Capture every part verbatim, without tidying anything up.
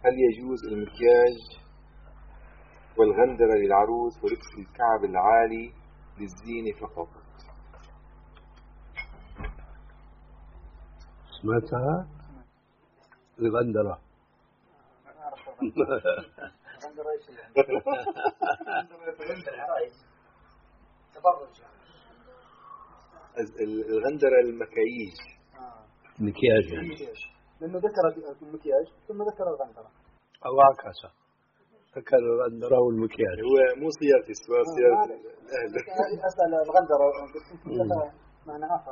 هل يجوز المكياج والغندرة للعروس ولبس الكعب العالي للزينة فقط؟ سمعتها؟ الغندرة الغندرة المكاييج مكياج يعني لأنه ذكر المكياج ثم ذكر الغندرة أو عكسه، ذكر الغندرة والمكياج. هو مو صياغة السؤال، صياغة الأهل. أسأل الغندرة معنى آخر.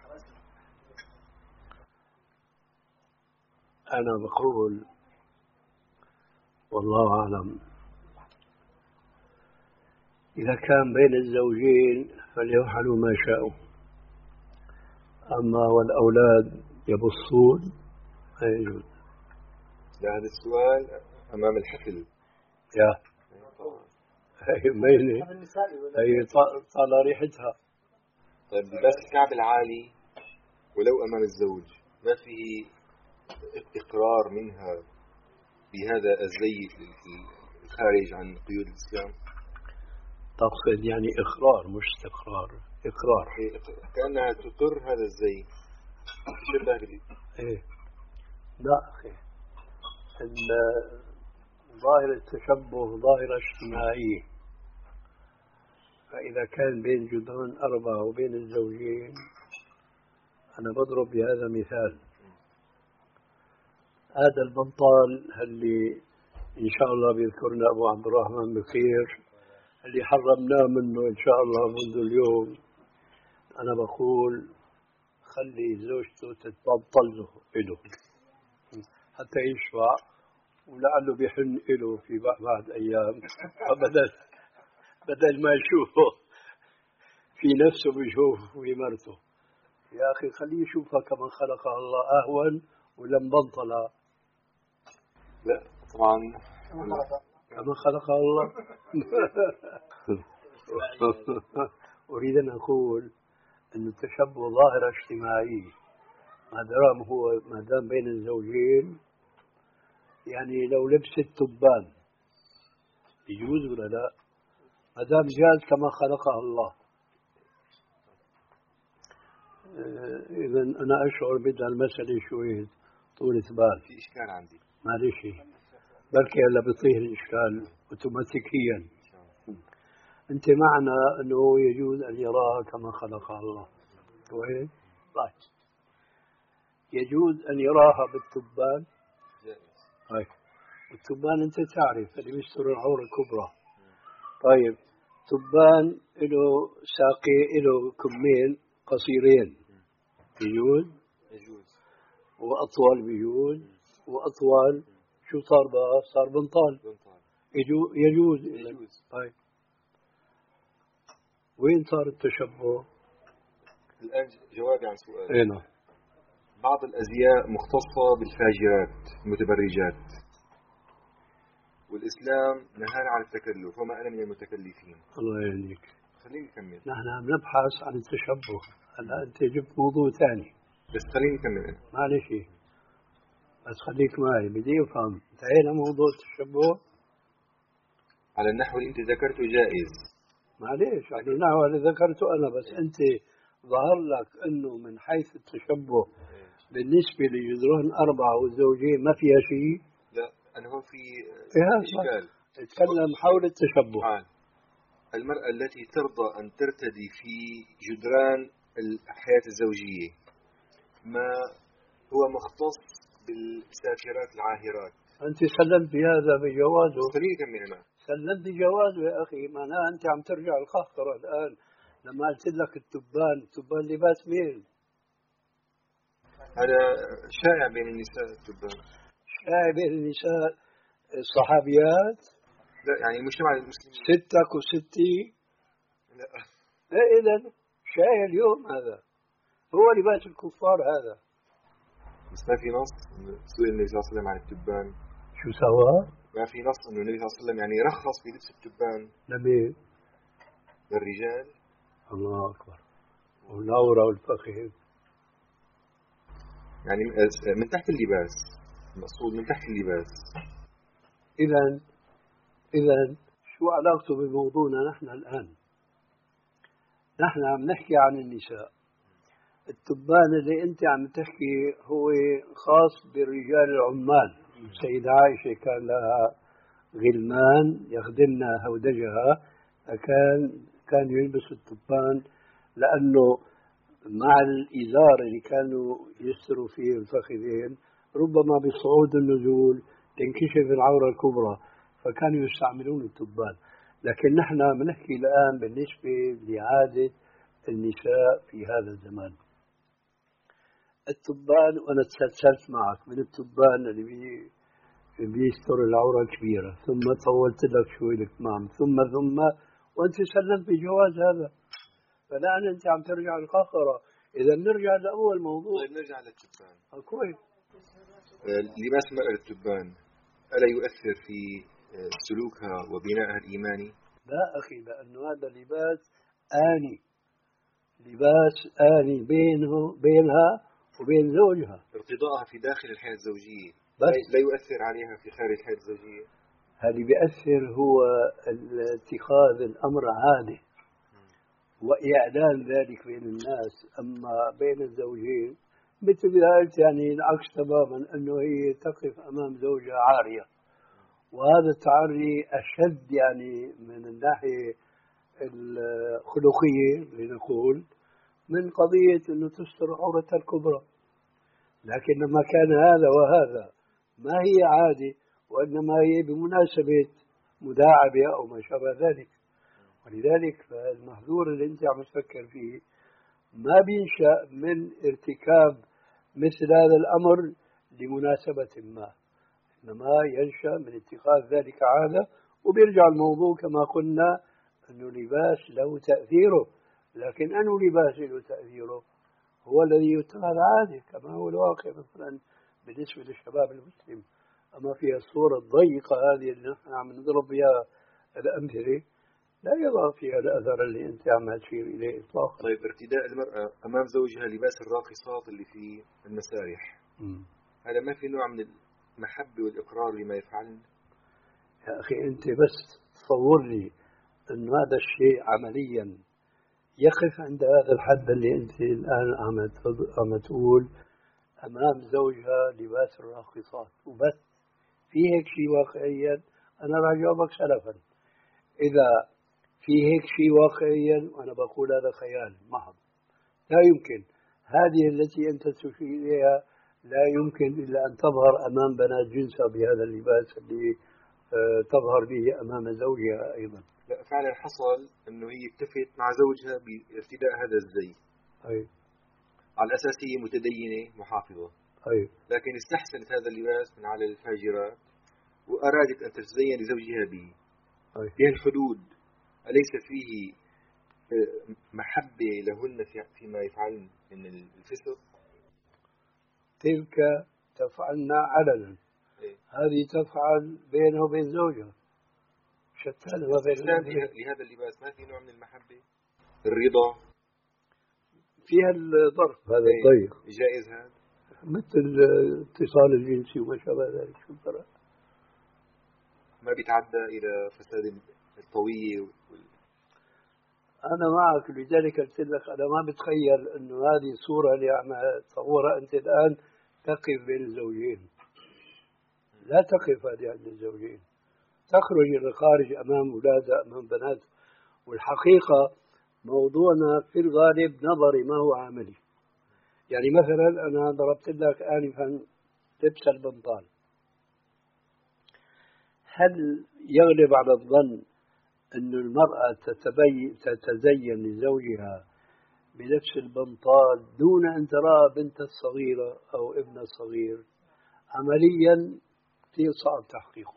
أنا بقول والله أعلم، إذا كان بين الزوجين فليفعلوا ما شاءوا، أما والأولاد يبصون لا يجوز. هذا السؤال أمام الحفل يا هي مينة هي طال ريحتها. طيب بس الكعب العالي ولو أمام الزوج ما فيه إقرار منها بهذا الزي الخارج عن قيود الإسلام؟ تقصد يعني إقرار مش استقرار؟ إقرار كأنها تقر هذا الزي شبه بدي. إيه لا أخي، ظاهر التشبه ظاهرة اجتماعية، فإذا كان بين جدران أربعة وبين الزوجين، أنا بضرب بهذا مثال، هذا البنطال اللي إن شاء الله بيذكرنا أبو عبد الرحمن بخير اللي حرمناه منه إن شاء الله منذ اليوم، أنا بقول خلي زوجته تتبطل له إله حتى يشفع، ولعله بيحن إله في بعد أيام بدل بدل ما يشوفه في نفسه بيشوفه في مرته. يا أخي خليه يشوفها كما خلقها الله أهون ولم بنطلها. لا طبعا كما خلقها الله. أريد أن أقول أن التشبه ظاهرة اجتماعية، ما دام هو ما دام بين الزوجين، يعني لو لبس التبان يجوز ولا لا؟ ما دام جاز كما خلقها الله. إذا أنا أشعر بدها المسألة شوية طولة بال. في إشكال عندي. معلش بلكي هلا بيطير الإشكال أوتوماتيكيا. أنت معنا أنه يجوز أن يراها كما خلقها الله، وين؟ طيب يجوز أن يراها بالتبان. طيب والتبان أنت تعرف اللي بيستر العورة الكبرى. طيب تبان له ساقي له كمين قصيرين يجوز؟ يجوز. وأطول بيجوز، وأطول شو صار بقى؟ صار بنطال. يجوز يجوز. يجوز. طيب وين صار التشبه؟ الآن جوابي عن سؤال. ايه نعم. بعض الأزياء مختصة بالفاجرات المتبرجات، والإسلام نهانا عن التكلف وما أنا من المتكلفين. الله يهديك. خليني أكمل. نحن عم نبحث عن التشبه، هلا أنت جبت موضوع ثاني. بس خليني أكمل أنا. معلش بس خليك معي بدي أفهم. انتهينا موضوع التشبه على النحو اللي أنت ذكرته جائز. معلش على النحو اللي ذكرته أنا، بس أنت ظهر لك أنه من حيث التشبه بالنسبة لجدران أربعة والزوجين ما فيها شيء. لا أنا هو في إشكال. تتكلم حول التشبه. حال المرأة التي ترضى أن ترتدي في جدران الحياة الزوجية ما هو مختص بالسافرات العاهرات. أنت سلمت بهذا بجوازه. خليني أكمل أنا. سلمت بجوازه يا أخي، معناها أنت عم ترجع الخاطرة الآن لما قلت لك التبان. التبان لباس مين؟ هذا شائع بين النساء التبان. شائع بين النساء الصحابيات؟ لا يعني المجتمع المسلم. ستك وستي؟ لا. إذا شائع اليوم هذا، هو لباس الكفار هذا. بس ما في نص سئل النبي صلى الله عليه وسلم عن التبان. شو سوى؟ ما في نص إنه النبي صلى الله عليه وسلم يعني رخص في لبس التبان. لمين؟ للرجال. الله أكبر. والعورة والفخذ. يعني من تحت اللباس، المقصود من تحت اللباس. إذا إذا شو علاقته بموضوعنا نحن الآن؟ نحن عم نحكي عن النساء. التبان اللي أنت عم تحكي هو خاص بالرجال العمال. السيدة عائشة كان لها غلمان يخدمن هودجها، فكان كان يلبس التبان لأنه مع الإزار اللي كانوا يستروا فيه الفخذين ربما بصعود النزول تنكشف العورة الكبرى، فكانوا يستعملون التبان. لكن نحن بنحكي الآن بالنسبة لعادة النساء في هذا الزمان. التبان، وأنا تسلسلت معك من التبان اللي بي بيستر العورة الكبيرة، ثم طولت لك شوي الكمام، ثم ثم وأنت سلمت بجواز هذا. فالآن أنت عم ترجع القاقرة. إذا نرجع لأول موضوع. طيب نرجع للتبان. آه كويس. لباس المرأة التبان ألا يؤثر في سلوكها وبنائها الإيماني؟ لا أخي، لأنه هذا لباس آني، لباس آني بينه بينها وبين زوجها. ارتضاءها في داخل الحياة الزوجية بس لا يؤثر عليها في خارج الحياة الزوجية. اللي بيأثر هو اتخاذ الأمر عادة وإعلان ذلك بين الناس. أما بين الزوجين مثل ذلك يعني العكس تماما، أنه هي تقف أمام زوجها عارية، وهذا التعري أشد يعني من الناحية الخلقية لنقول من قضية أنه تستر عورتها الكبرى. لكن لما كان هذا وهذا ما هي عادة، وإنما هي بمناسبة مداعبة أو ما شابه ذلك. ولذلك فالمحظور اللي أنت عم تفكر فيه ما بينشأ من ارتكاب مثل هذا الأمر لمناسبة ما، إنما ينشأ من اتخاذ ذلك عادة. وبيرجع الموضوع كما قلنا أنه لباس له تأثيره، لكن أنه لباس له تأثيره هو الذي يتخذ عادة كما هو الواقع مثلا بالنسبة للشباب المسلم. أما في الصورة الضيقة هذه اللي نحن عم نضرب بها الأمثلة لا يضع فيها الأثر اللي أنت عم تشير إليه إطلاقا. طيب ارتداء المرأة أمام زوجها لباس الراقصات اللي في المسارح، م. هذا ما في نوع من المحبة والإقرار لما يفعلن؟ يا أخي أنت بس تصور لي أن هذا الشيء عمليا يقف عند هذا الحد اللي أنت الآن عم تقول أمام زوجها لباس الراقصات وبس. في هيك شيء واقعيا؟ أنا راح أجاوبك سلفا. إذا في هيك شيء واقعيا وأنا بقول هذا خيال محض، لا يمكن. هذه التي أنت تشير إليها لا يمكن إلا أن تظهر أمام بنات جنسها بهذا اللباس اللي تظهر به أمام زوجها أيضا. لا فعلا حصل أنه هي اتفقت مع زوجها بارتداء هذا الزي. أي. على أساس هي متدينة محافظة. أي. لكن استحسنت هذا اللباس من على الفاجرات وأرادت أن تتزين لزوجها به. أي. في الحدود أليس فيه محبة لهن فيما يفعلن من الفسق؟ تلك تفعلنا علنا. إيه؟ هذه تفعل بينه وبين زوجها. شتان ما بين لهذا اللباس ما في نوع من المحبة؟ الرضا فيها الظرف هذا الضيق جائز هذا مثل الاتصال الجنسي وما شابه ذلك. شو الفرق؟ ما بيتعدى إلى فساد الطوية وال... أنا معك. لذلك قلت لك أنا ما بتخيل إنه هذه الصورة اللي عم تصورها أنت الآن تقف بين الزوجين. لا تقف هذه عند الزوجين، تخرج إلى الخارج أمام أولادها أمام بنات. والحقيقة موضوعنا في الغالب نظري ما هو عملي. يعني مثلا أنا ضربت لك آنفا لبس البنطال. هل يغلب على الظن أن المرأة تتزين لزوجها بلبس البنطال دون أن ترى بنت الصغيرة أو ابن الصغير؟ عمليا كثير صعب تحقيقه.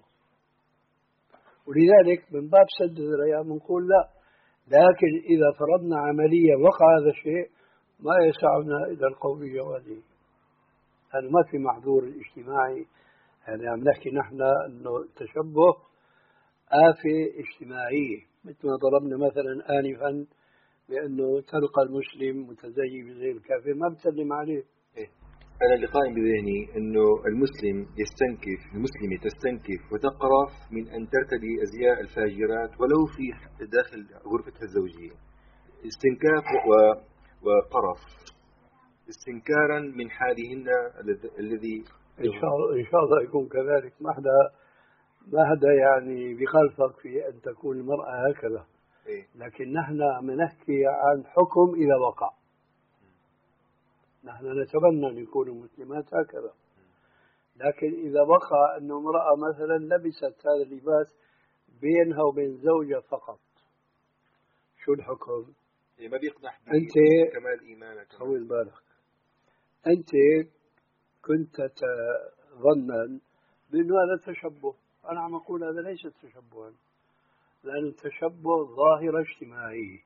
ولذلك من باب سد الذريعة بنقول لا. لكن إذا فرضنا عمليا وقع هذا الشيء ما يسعنا إلى القول بجوازه. هذا ما في محظور اجتماعي. يعني عم نحكي نحن أنه التشبه آفة اجتماعية، مثل ما ضربنا مثلا آنفا بأنه تلقى المسلم متزين بزي الكافر ما بتسلم عليه. إيه؟ أنا اللي قائم بذهني أنه المسلم يستنكف، المسلمة تستنكف وتقرف من أن ترتدي أزياء الفاجرات ولو في داخل غرفتها الزوجية. استنكاف وقرف، استنكارا من حالهن الذي إن شاء الله إن شاء الله يكون كذلك. ما حدا ما حدا يعني بخالفك في أن تكون المرأة هكذا، لكن نحن عم نحكي عن حكم إذا وقع. نحن نتمنى أن يكونوا مسلمات هكذا، لكن إذا وقع أن امرأة مثلا لبست هذا اللباس بينها وبين زوجها فقط، شو الحكم؟ ما بيقدح أنت كمال إيمانك. طول بالك، أنت كنت تظن بأنه هذا تشبه. أنا عم أقول هذا ليس تشبها، لأن التشبه ظاهرة اجتماعية.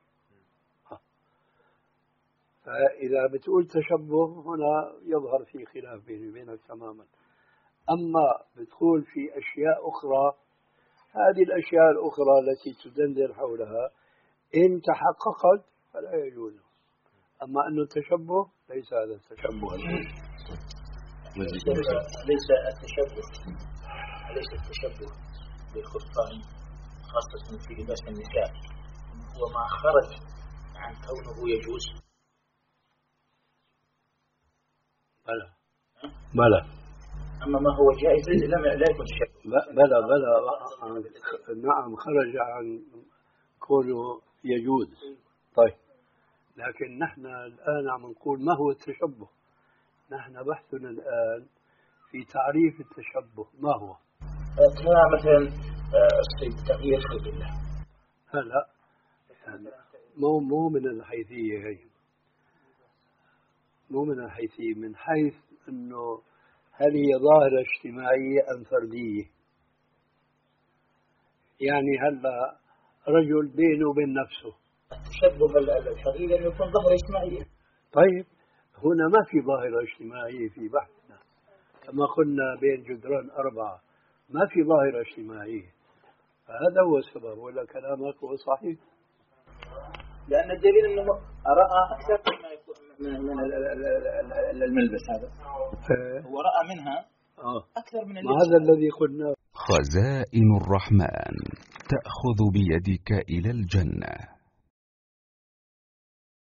فإذا بتقول تشبه هنا يظهر في خلاف بيني وبينك تماما. أما بتقول في أشياء أخرى، هذه الأشياء الأخرى التي تدندن حولها إن تحققت فلا يجوز. أما أنه التشبه ليس هذا التشبه. ليس التشبه ليس التشبه بالقرطان خاصة في لباس النساء هو ما خرج عن كونه يجوز. بلى بلى أما ما هو جائز لا يكون تشبه. بلى بلى نعم خرج عن كونه يجوز. طيب، لكن نحن الآن عم نقول ما هو التشبه. نحن بحثنا الآن في تعريف التشبه ما هو. مثلا تغيير خلق الله. لا يعني مو مو من الحيثية هي، مو من الحيثية، من حيث أنه هل هي ظاهرة اجتماعية أم فردية. يعني هلا رجل بينه وبين نفسه. التشبه الحقيقي أنه يكون ظاهرة اجتماعية. طيب هنا ما في ظاهرة اجتماعية في بحثنا، كما قلنا بين جدران أربعة ما في ظاهرة اجتماعية. فهذا هو السبب، ولا كلامك هو صحيح. لأن الدليل أنه رأى أكثر مما يكون من من الملبس هذا. هو رأى منها أكثر من اللبس. هذا الذي قلناه. خزائن الرحمن تأخذ بيدك إلى الجنة.